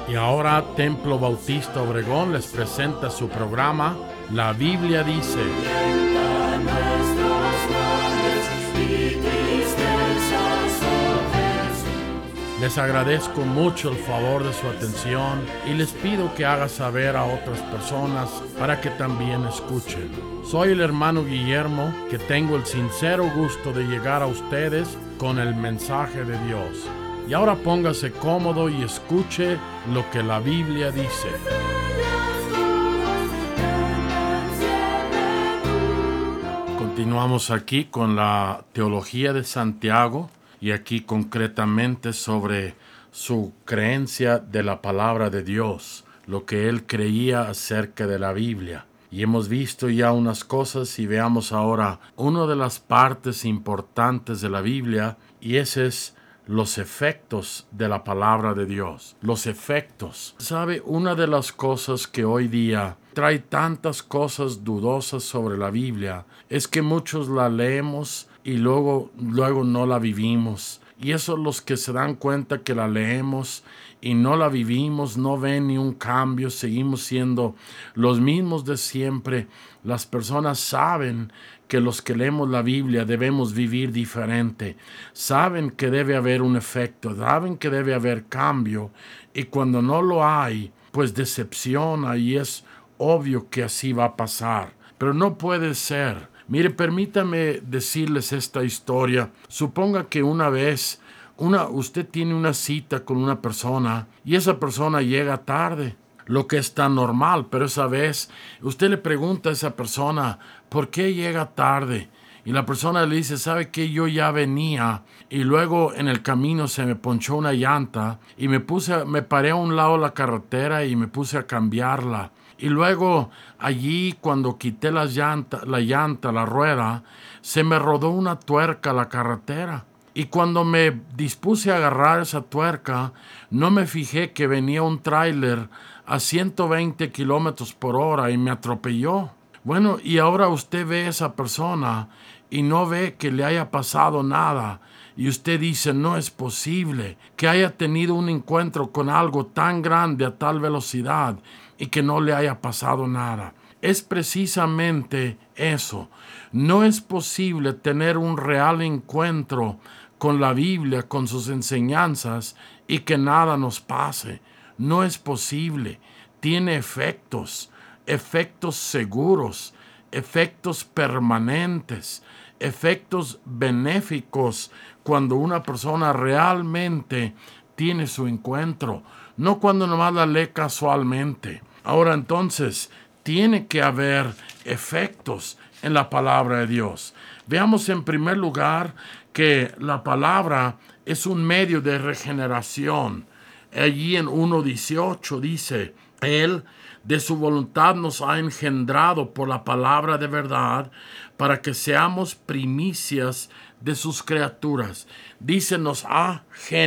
Y ahora Templo Bautista Obregón les presenta su programa La Biblia dice. Les agradezco mucho el favor de su atención y les pido que haga saber a otras personas para que también escuchen. Soy el hermano Guillermo, que tengo el sincero gusto de llegar a ustedes con el mensaje de Dios. Y ahora póngase cómodo y escuche lo que la Biblia dice. Continuamos aquí con la teología de Santiago y aquí concretamente sobre su creencia de la palabra de Dios, lo que él creía acerca de la Biblia. Y hemos visto ya unas cosas y veamos ahora una de las partes importantes de la Biblia, y ese es los efectos de la palabra de Dios. Los efectos. ¿Sabe? Una de las cosas que hoy día trae tantas cosas dudosas sobre la Biblia es que muchos la leemos y luego no la vivimos. Y eso, los que se dan cuenta que la leemos y no la vivimos, no ven ni un cambio, seguimos siendo los mismos de siempre. Las personas saben que los que leemos la Biblia debemos vivir diferente. Saben que debe haber un efecto, saben que debe haber cambio, y cuando no lo hay, pues decepciona, y es obvio que así va a pasar. Pero no puede ser. Mire, permítame decirles esta historia. Suponga que una vez usted tiene una cita con una persona y esa persona llega tarde, lo que es tan normal, pero esa vez usted le pregunta a esa persona, ¿por qué llega tarde? Y la persona le dice, ¿sabe qué? Yo ya venía y luego en el camino se me ponchó una llanta y me paré a un lado de la carretera y me puse a cambiarla. Y luego allí, cuando quité la rueda, se me rodó una tuerca a la carretera. Y cuando me dispuse a agarrar esa tuerca, no me fijé que venía un tráiler a 120 kilómetros por hora y me atropelló. Bueno, y ahora usted ve a esa persona y no ve que le haya pasado nada. Y usted dice, no es posible que haya tenido un encuentro con algo tan grande a tal velocidad y que no le haya pasado nada. Es precisamente eso. No es posible tener un real encuentro con la Biblia, con sus enseñanzas, y que nada nos pase. No es posible. Tiene efectos seguros, efectos permanentes, efectos benéficos cuando una persona realmente tiene su encuentro, no cuando nomás la lee casualmente. Ahora entonces, tiene que haber efectos en la palabra de Dios. Veamos en primer lugar que la palabra es un medio de regeneración. Allí en 1:18 dice, Él de su voluntad nos ha engendrado por la palabra de verdad, para que seamos primicias de sus criaturas. Dice, nos ha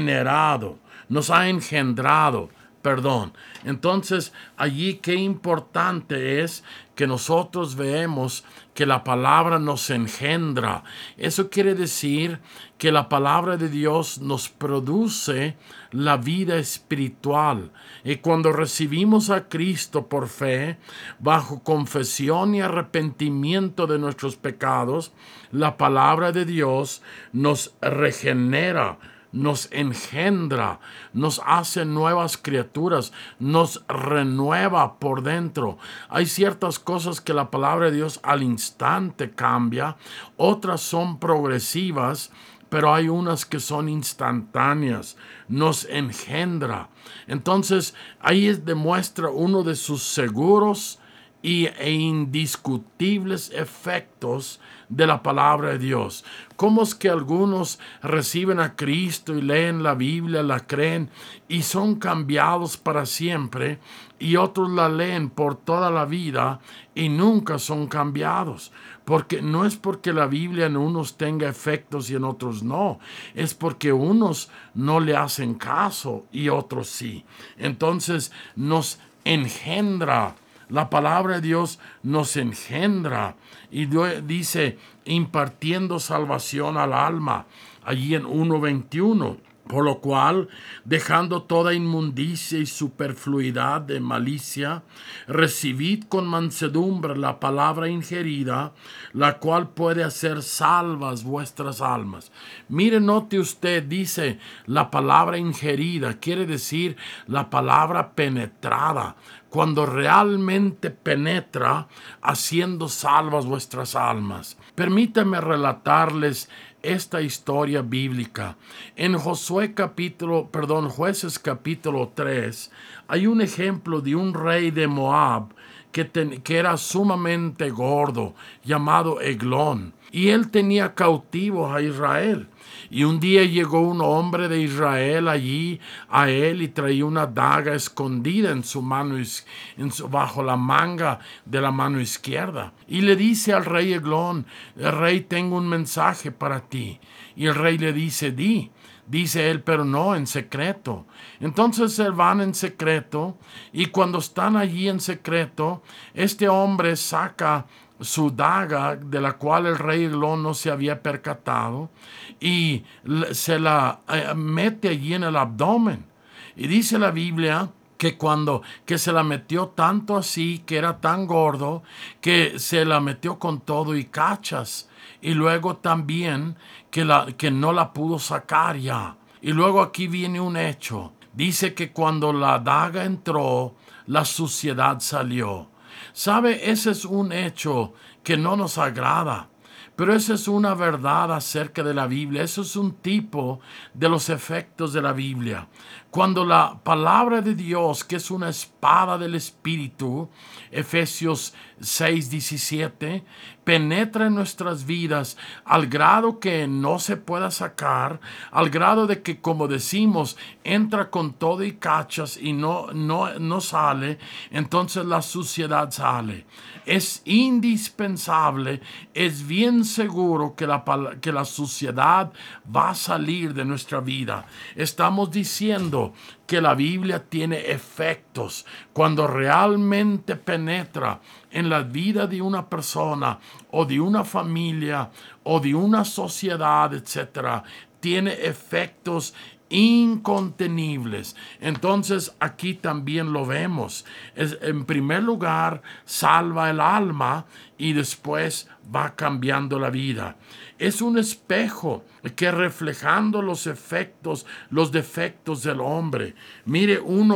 engendrado. Entonces, allí qué importante es que nosotros veamos que la palabra nos engendra. Eso quiere decir que la palabra de Dios nos produce la vida espiritual. Y cuando recibimos a Cristo por fe, bajo confesión y arrepentimiento de nuestros pecados, la palabra de Dios nos regenera, nos engendra, nos hace nuevas criaturas, nos renueva por dentro. Hay ciertas cosas que la palabra de Dios al instante cambia, otras son progresivas, pero hay unas que son instantáneas, nos engendra. Entonces, ahí demuestra uno de sus seguros e indiscutibles efectos de la palabra de Dios. ¿Cómo es que algunos reciben a Cristo y leen la Biblia, la creen y son cambiados para siempre, y otros la leen por toda la vida y nunca son cambiados? Porque no es porque la Biblia en unos tenga efectos y en otros no, es porque unos no le hacen caso y otros sí. Entonces nos engendra. La palabra de Dios nos engendra y dice, impartiendo salvación al alma, allí en 1:21. Por lo cual, dejando toda inmundicia y superfluidad de malicia, recibid con mansedumbre la palabra ingerida, la cual puede hacer salvas vuestras almas. Mire, note usted, dice la palabra ingerida, quiere decir la palabra penetrada, cuando realmente penetra, haciendo salvas vuestras almas. Permítanme relatarles esta historia bíblica. En Jueces capítulo 3, hay un ejemplo de un rey de Moab que era sumamente gordo, llamado Eglón, y él tenía cautivos a Israel. Y un día llegó un hombre de Israel allí a él y traía una daga escondida en su mano, bajo la manga de la mano izquierda. Y le dice al rey Eglón: el rey, tengo un mensaje para ti. Y el rey le dice: di. Dice él: pero no, en secreto. Entonces se van en secreto, y cuando están allí en secreto, este hombre saca su daga, de la cual el rey Eglón no se había percatado, y se la mete allí en el abdomen. Y dice la Biblia que se la metió tanto así, que era tan gordo, que se la metió con todo y cachas. Y luego también que no la pudo sacar ya. Y luego aquí viene un hecho. Dice que cuando la daga entró, la suciedad salió. ¿Sabe? Ese es un hecho que no nos agrada. Pero esa es una verdad acerca de la Biblia. Eso es un tipo de los efectos de la Biblia. Cuando la palabra de Dios, que es una espada del Espíritu, Efesios 6:17, penetra en nuestras vidas al grado que no se pueda sacar, al grado de que, como decimos, entra con todo y cachas y no sale, entonces la suciedad sale. Es indispensable, es bien seguro que la suciedad va a salir de nuestra vida. Estamos diciendo que la Biblia tiene efectos cuando realmente penetra en la vida de una persona o de una familia o de una sociedad, etcétera. Tiene efectos incontenibles. Entonces aquí también lo vemos. En primer lugar, salva el alma y después va cambiando la vida. Es un espejo que, reflejando los defectos del hombre. Mire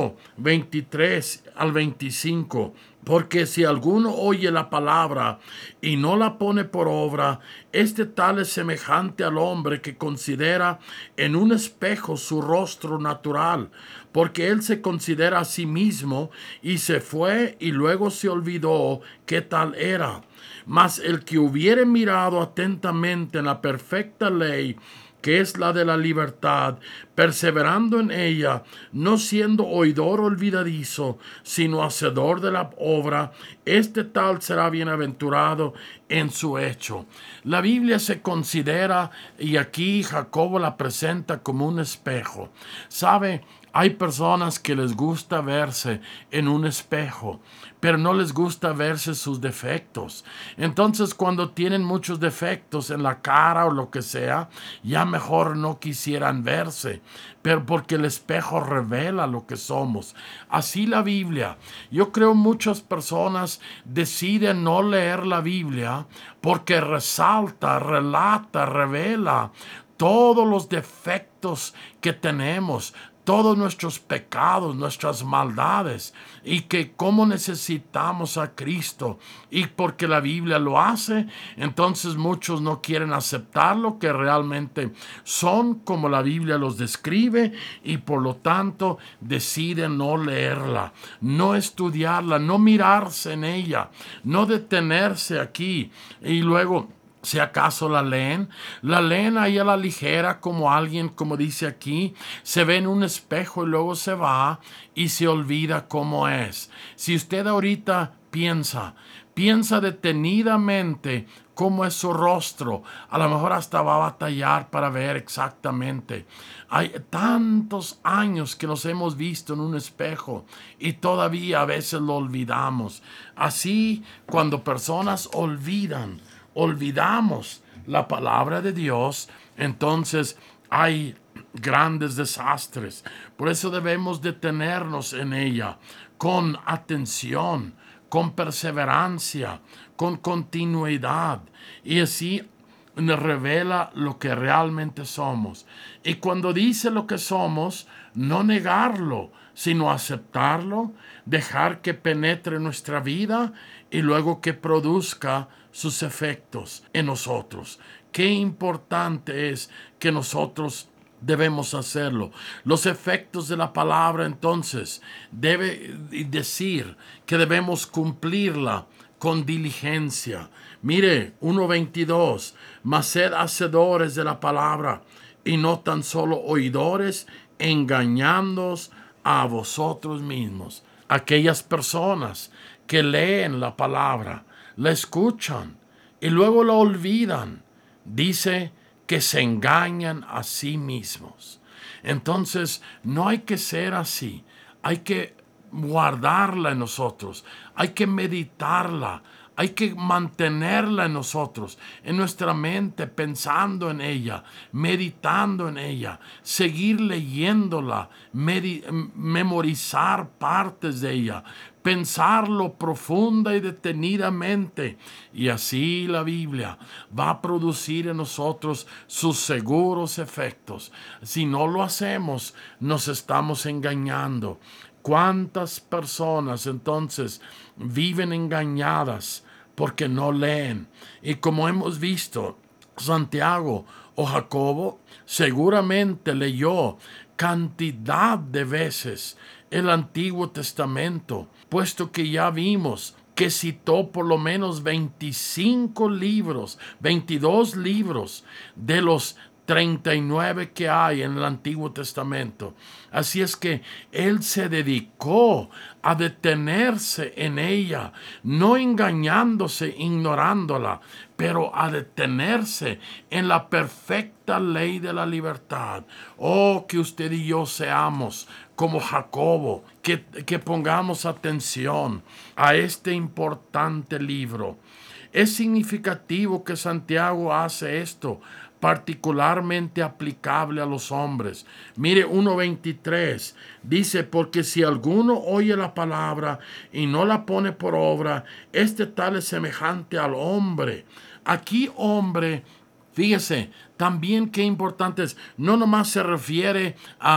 1:23 al 25. Porque si alguno oye la palabra y no la pone por obra, este tal es semejante al hombre que considera en un espejo su rostro natural, porque él se considera a sí mismo y se fue y luego se olvidó qué tal era. Mas el que hubiere mirado atentamente en la perfecta ley, que es la de la libertad, perseverando en ella, no siendo oidor olvidadizo, sino hacedor de la obra, este tal será bienaventurado en su hecho. La Biblia se considera, y aquí Jacobo la presenta como un espejo. ¿Sabe? Hay personas que les gusta verse en un espejo, pero no les gusta verse sus defectos. Entonces, cuando tienen muchos defectos en la cara o lo que sea, ya mejor no quisieran verse, pero porque el espejo revela lo que somos. Así la Biblia. Yo creo muchas personas deciden no leer la Biblia porque resalta, relata, revela todos los defectos que tenemos, todos nuestros pecados, nuestras maldades, y que cómo necesitamos a Cristo. Y porque la Biblia lo hace, entonces muchos no quieren aceptarlo, que realmente son como la Biblia los describe, y por lo tanto deciden no leerla, no estudiarla, no mirarse en ella, no detenerse aquí. Y luego, si acaso la leen ahí a la ligera, como alguien, como dice aquí, se ve en un espejo y luego se va y se olvida cómo es. Si usted ahorita piensa detenidamente cómo es su rostro, a lo mejor hasta va a batallar para ver exactamente. Hay tantos años que nos hemos visto en un espejo y todavía a veces lo olvidamos. Así, cuando personas olvidamos la palabra de Dios, entonces hay grandes desastres. Por eso debemos detenernos en ella con atención, con perseverancia, con continuidad, y así nos revela lo que realmente somos. Y cuando dice lo que somos, no negarlo, sino aceptarlo, dejar que penetre nuestra vida y luego que produzca sus efectos en nosotros. Qué importante es que nosotros debemos hacerlo. Los efectos de la palabra, entonces, debe decir que debemos cumplirla con diligencia. Mire, 1:22, mas sed hacedores de la palabra y no tan solo oidores, engañándoos a vosotros mismos. Aquellas personas que leen la palabra, la escuchan y luego la olvidan, dice que se engañan a sí mismos. Entonces, no hay que ser así. Hay que guardarla en nosotros. Hay que meditarla. Hay que mantenerla en nosotros, en nuestra mente, pensando en ella, meditando en ella, seguir leyéndola, memorizar partes de ella, pensarlo profunda y detenidamente. Y así la Biblia va a producir en nosotros sus seguros efectos. Si no lo hacemos, nos estamos engañando. ¿Cuántas personas entonces viven engañadas porque no leen? Y como hemos visto, Santiago o Jacobo seguramente leyó cantidad de veces el Antiguo Testamento, puesto que ya vimos que citó por lo menos 25 libros, 22 libros de los 39 que hay en el Antiguo Testamento. Así es que él se dedicó a detenerse en ella, no engañándose, ignorándola, pero a detenerse en la perfecta ley de la libertad. Oh, que usted y yo seamos como Jacobo, que pongamos atención a este importante libro. Es significativo que Santiago hace esto, particularmente aplicable a los hombres. Mire, 1:23 dice: porque si alguno oye la palabra y no la pone por obra, este tal es semejante al hombre. Aquí hombre, fíjese, también qué importante es, no nomás se refiere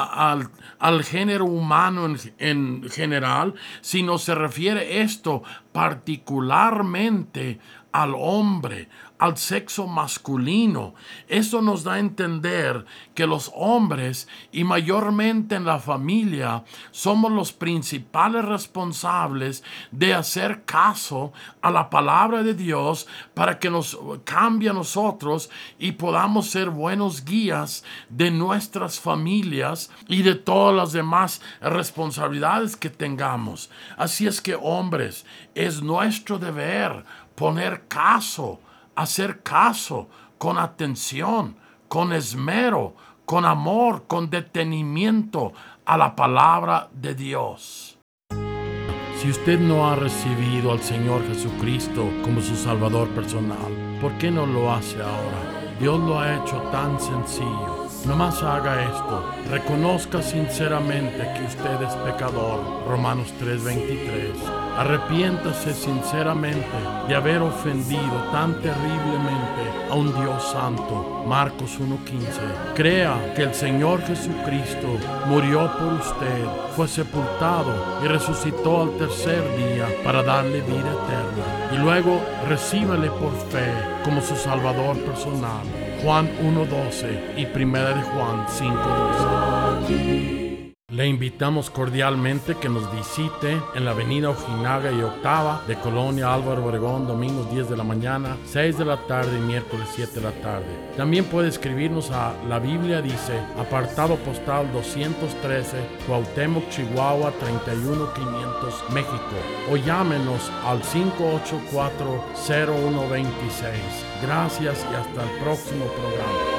al género humano en general, sino se refiere esto particularmente al hombre, al sexo masculino. Eso nos da a entender que los hombres, y mayormente en la familia, somos los principales responsables de hacer caso a la palabra de Dios para que nos cambie a nosotros y podamos ser buenos guías de nuestras familias y de todas las demás responsabilidades que tengamos. Así es que, hombres, es nuestro deber poner caso, hacer caso con atención, con esmero, con amor, con detenimiento a la palabra de Dios. Si usted no ha recibido al Señor Jesucristo como su Salvador personal, ¿por qué no lo hace ahora? Dios lo ha hecho tan sencillo. Nomás haga esto. Reconozca sinceramente que usted es pecador. Romanos 3:23. Arrepiéntase sinceramente de haber ofendido tan terriblemente a un Dios santo. Marcos 1:15. Crea que el Señor Jesucristo murió por usted, fue sepultado y resucitó al tercer día para darle vida eterna. Y luego recíbale por fe como su Salvador personal. Juan 1:12 y 1 de Juan 5:12. Le invitamos cordialmente que nos visite en la avenida Ojinaga y Octava de Colonia Álvaro Obregón, domingos 10 de la mañana, 6 de la tarde y miércoles 7 de la tarde. También puede escribirnos a La Biblia Dice, apartado postal 213, Cuauhtémoc, Chihuahua 31500, México, o llámenos al 584-0126. Gracias y hasta el próximo programa.